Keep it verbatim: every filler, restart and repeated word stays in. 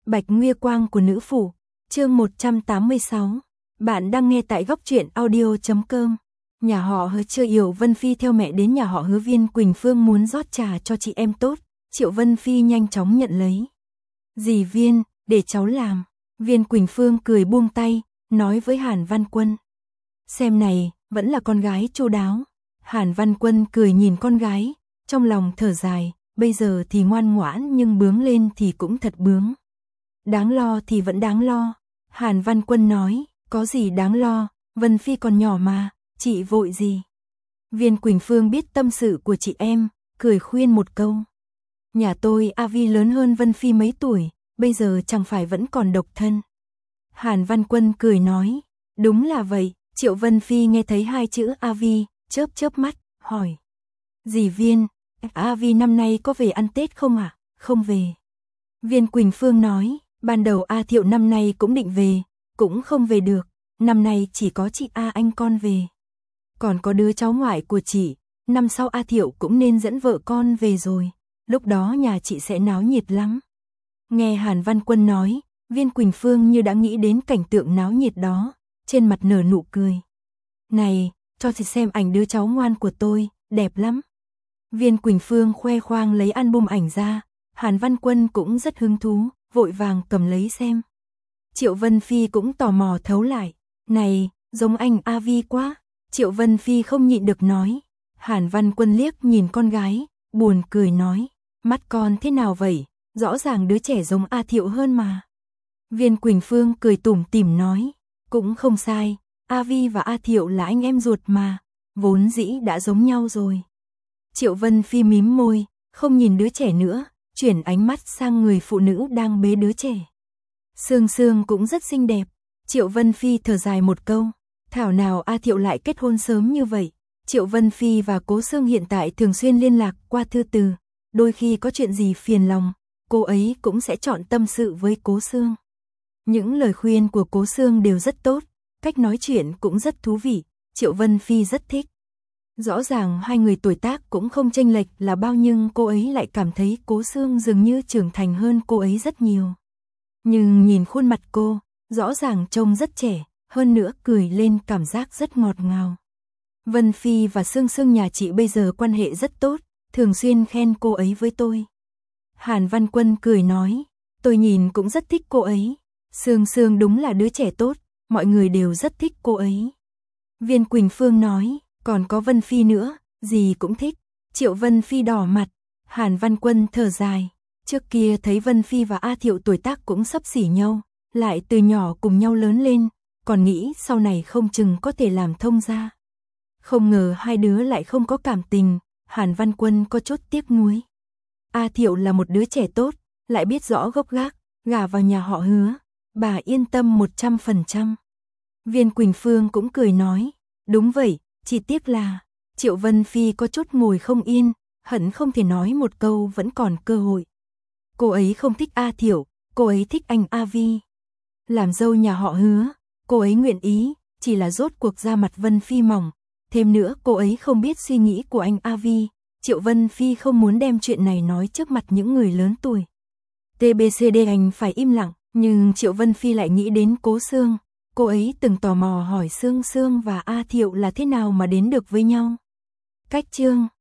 Bạch Nguy Quang của nữ phủ, chương một trăm tám mươi sáu. Bạn đang nghe tại góc truyện audio chấm com. Nhà họ Hứa chưa hiểu Vân Phi theo mẹ đến nhà họ Hứa Viên Quỳnh Phương muốn rót trà cho chị em tốt, Triệu Vân Phi nhanh chóng nhận lấy. Dì Viên, để cháu làm. Viên Quỳnh Phương cười buông tay, nói với Hàn Văn Quân. Xem này, vẫn là con gái chu đáo. Hàn Văn Quân cười nhìn con gái, trong lòng thở dài, bây giờ thì ngoan ngoãn nhưng bướng lên thì cũng thật bướng. Đáng lo thì vẫn đáng lo. Hàn Văn Quân nói, có gì đáng lo, Vân Phi còn nhỏ mà, chị vội gì. Viên Quỳnh Phương biết tâm sự của chị em, cười khuyên một câu. Nhà tôi A Vi lớn hơn Vân Phi mấy tuổi, bây giờ chẳng phải vẫn còn độc thân. Hàn Văn Quân cười nói, đúng là vậy. Triệu Vân Phi nghe thấy hai chữ A Vi, chớp chớp mắt, hỏi. Dì Viên, A Vi năm nay có về ăn Tết không ạ? À? Không về. Viên Quỳnh Phương nói, ban đầu A Thiệu năm nay cũng định về, cũng không về được, năm nay chỉ có chị A anh con về. Còn có đứa cháu ngoại của chị, năm sau A Thiệu cũng nên dẫn vợ con về rồi, lúc đó nhà chị sẽ náo nhiệt lắm. Nghe Hàn Văn Quân nói, Viên Quỳnh Phương như đã nghĩ đến cảnh tượng náo nhiệt đó, trên mặt nở nụ cười. Này, cho chị xem ảnh đứa cháu ngoan của tôi, đẹp lắm. Viên Quỳnh Phương khoe khoang lấy album ảnh ra, Hàn Văn Quân cũng rất hứng thú, vội vàng cầm lấy xem. Triệu Vân Phi cũng tò mò thấu lại, này, giống anh A Vi quá. Triệu Vân Phi không nhịn được nói. Hàn Văn Quân liếc nhìn con gái, buồn cười nói, mắt con thế nào vậy, rõ ràng đứa trẻ giống A Thiệu hơn mà. Viên Quỳnh Phương cười tủm tỉm nói, cũng không sai, A Vi và A Thiệu là anh em ruột mà, vốn dĩ đã giống nhau rồi. Triệu Vân Phi mím môi, không nhìn đứa trẻ nữa, chuyển ánh mắt sang người phụ nữ đang bế đứa trẻ. Sương Sương cũng rất xinh đẹp. Triệu Vân Phi thở dài một câu, thảo nào A Thiệu lại kết hôn sớm như vậy. Triệu Vân Phi và Cố Sương hiện tại thường xuyên liên lạc qua thư từ, đôi khi có chuyện gì phiền lòng, cô ấy cũng sẽ chọn tâm sự với Cố Sương. Những lời khuyên của Cố Sương đều rất tốt, cách nói chuyện cũng rất thú vị, Triệu Vân Phi rất thích. Rõ ràng hai người tuổi tác cũng không chênh lệch là bao nhưng cô ấy lại cảm thấy Cố Sương dường như trưởng thành hơn cô ấy rất nhiều. Nhưng nhìn khuôn mặt cô, rõ ràng trông rất trẻ, hơn nữa cười lên cảm giác rất ngọt ngào. Vân Phi và Sương Sương nhà chị bây giờ quan hệ rất tốt, thường xuyên khen cô ấy với tôi. Hàn Văn Quân cười nói, tôi nhìn cũng rất thích cô ấy. Sương Sương đúng là đứa trẻ tốt, mọi người đều rất thích cô ấy. Viên Quỳnh Phương nói, còn có Vân Phi nữa, gì cũng thích. Triệu Vân Phi đỏ mặt, Hàn Văn Quân thở dài. Trước kia thấy Vân Phi và A Thiệu tuổi tác cũng xấp xỉ nhau, lại từ nhỏ cùng nhau lớn lên, còn nghĩ sau này không chừng có thể làm thông gia. Không ngờ hai đứa lại không có cảm tình, Hàn Văn Quân có chút tiếc nuối. A Thiệu là một đứa trẻ tốt, lại biết rõ gốc gác, gả vào nhà họ Hứa, bà yên tâm một trăm phần trăm. Viên Quỳnh Phương cũng cười nói, đúng vậy, chỉ tiếc là, Triệu Vân Phi có chút ngồi không yên, hận không thể nói một câu vẫn còn cơ hội. Cô ấy không thích A Thiệu, cô ấy thích anh A Vi. Làm dâu nhà họ Hứa, cô ấy nguyện ý, chỉ là rốt cuộc da mặt Vân Phi mỏng. Thêm nữa cô ấy không biết suy nghĩ của anh A Vi, Triệu Vân Phi không muốn đem chuyện này nói trước mặt những người lớn tuổi. tê bê xê đê anh phải im lặng, nhưng Triệu Vân Phi lại nghĩ đến Cố Sương. Cô ấy từng tò mò hỏi Sương Sương và A Thiệu là thế nào mà đến được với nhau. Cách chương